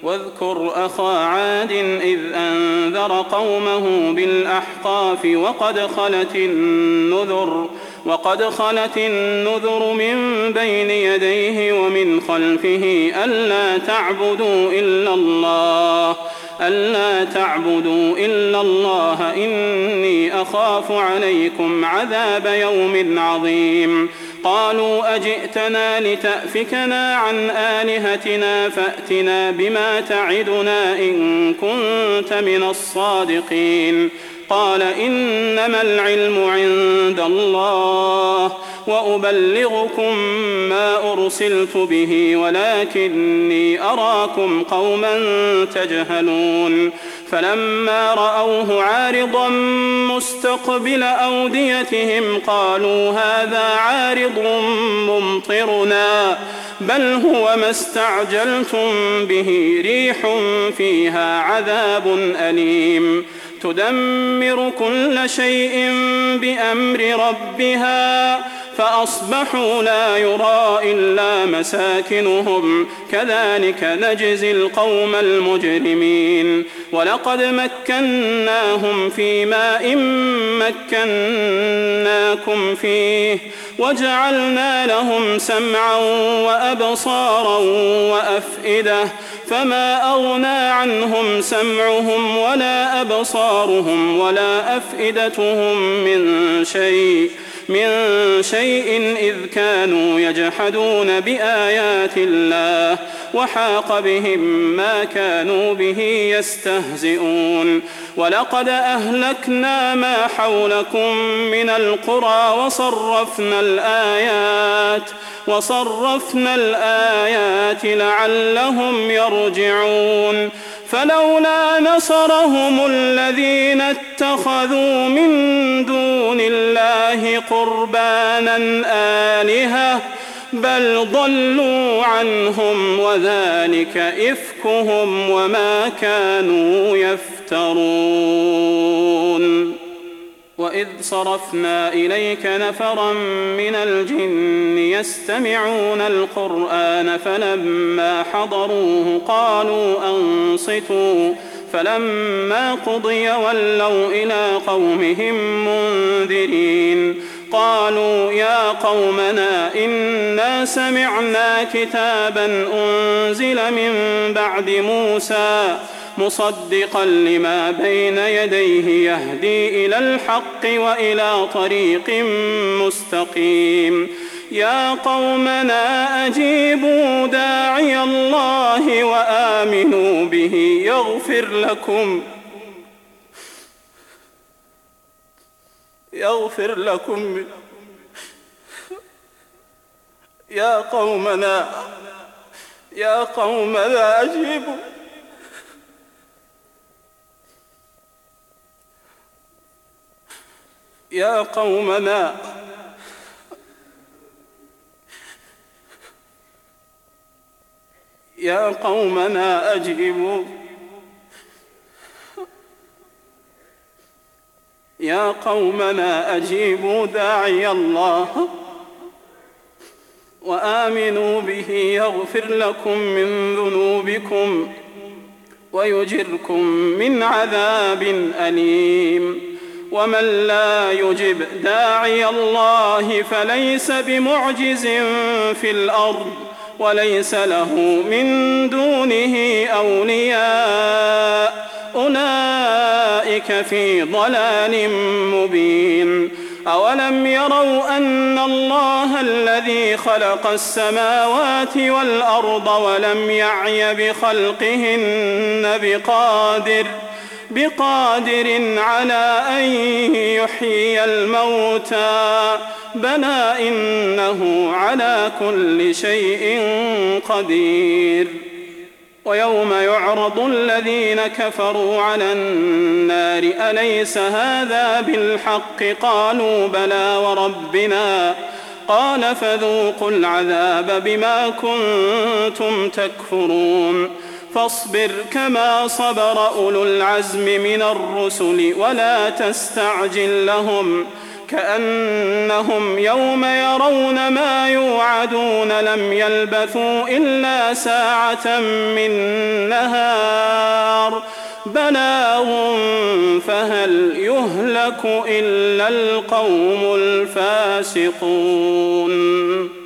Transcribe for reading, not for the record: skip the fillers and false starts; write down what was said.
واذكر أخا عاد إذ أنذر قومه بالأحقاف وقد خلت النذر من بين يديه ومن خلفه ألا تعبدوا إلا الله إني أخاف عليكم عذاب يوم عظيم. قالوا أجئتنا لتأفكنا عن آلهتنا فأتنا بما تعدنا إن كنت من الصادقين. قال إنما العلم عند الله وأبلغكم ما أرسلت به ولكني أراكم قوما تجهلون. فلما رأوه عارضا مستقبل أوديتهم قالوا هذا عارض ممطرنا بل هو ما استعجلتم به ريح فيها عذاب أليم تدمر كل شيء بأمر ربها فأصبحوا لا يرى إلا مساكنهم كذلك نجزي القوم المجرمين. ولقد مكناهم في ماء مكناكم فيه وجعلنا لهم سمعا وأبصارا وأفئدة فما أغنى عنهم سمعهم ولا أبصارهم ولا أفئدتهم من شيء إذ كانوا يجحدون بآيات الله وحاق بهم ما كانوا به يستهزئون. ولقد أهلكنا ما حولكم من القرى وصرفنا الآيات لعلهم يرجعون. فلولا نصرهم الذين اتخذوا من دون الله قربانا آلهة بل ضلوا عنهم وذلك إفكهم وما كانوا يفترون. وإذ صرفنا إليك نفرا من الجن يستمعون القرآن فلما حضروه قالوا أنصتوا فلما قضي ولوا إلى قومهم منذرين. قالوا يا قومنا إنا سمعنا كتابا أنزل من بعد موسى مصدقا لما بين يديه يهدي إلى الحق وإلى طريق مستقيم. يا قومنا أجيبوا داعي الله وآمنوا به يغفر لكم يا قومنا أجيبوا يا قومنا أجيبوا داعي الله وآمنوا به يغفر لكم من ذنوبكم ويجركم من عذاب أليم. ومن لا يجب داعي الله فليس بمعجز في الأرض وليس له من دونه أولياء أولئك في ضلال مبين. أولم يروا أن الله الذي خلق السماوات والأرض ولم يعي بخلقهن بقادر على أن يحيي الموتى بلى إنه على كل شيء قدير. ويوم يعرض الذين كفروا على النار أليس هذا بالحق قالوا بلى وربنا قال فذوقوا العذاب بما كنتم تكفرون. فاصبر كما صبر أولو العزم من الرسل ولا تستعجل لهم كأنهم يوم يرون ما يوعدون لم يلبثوا إلا ساعة من نهار بلاغ فهل يهلك إلا القوم الفاسقون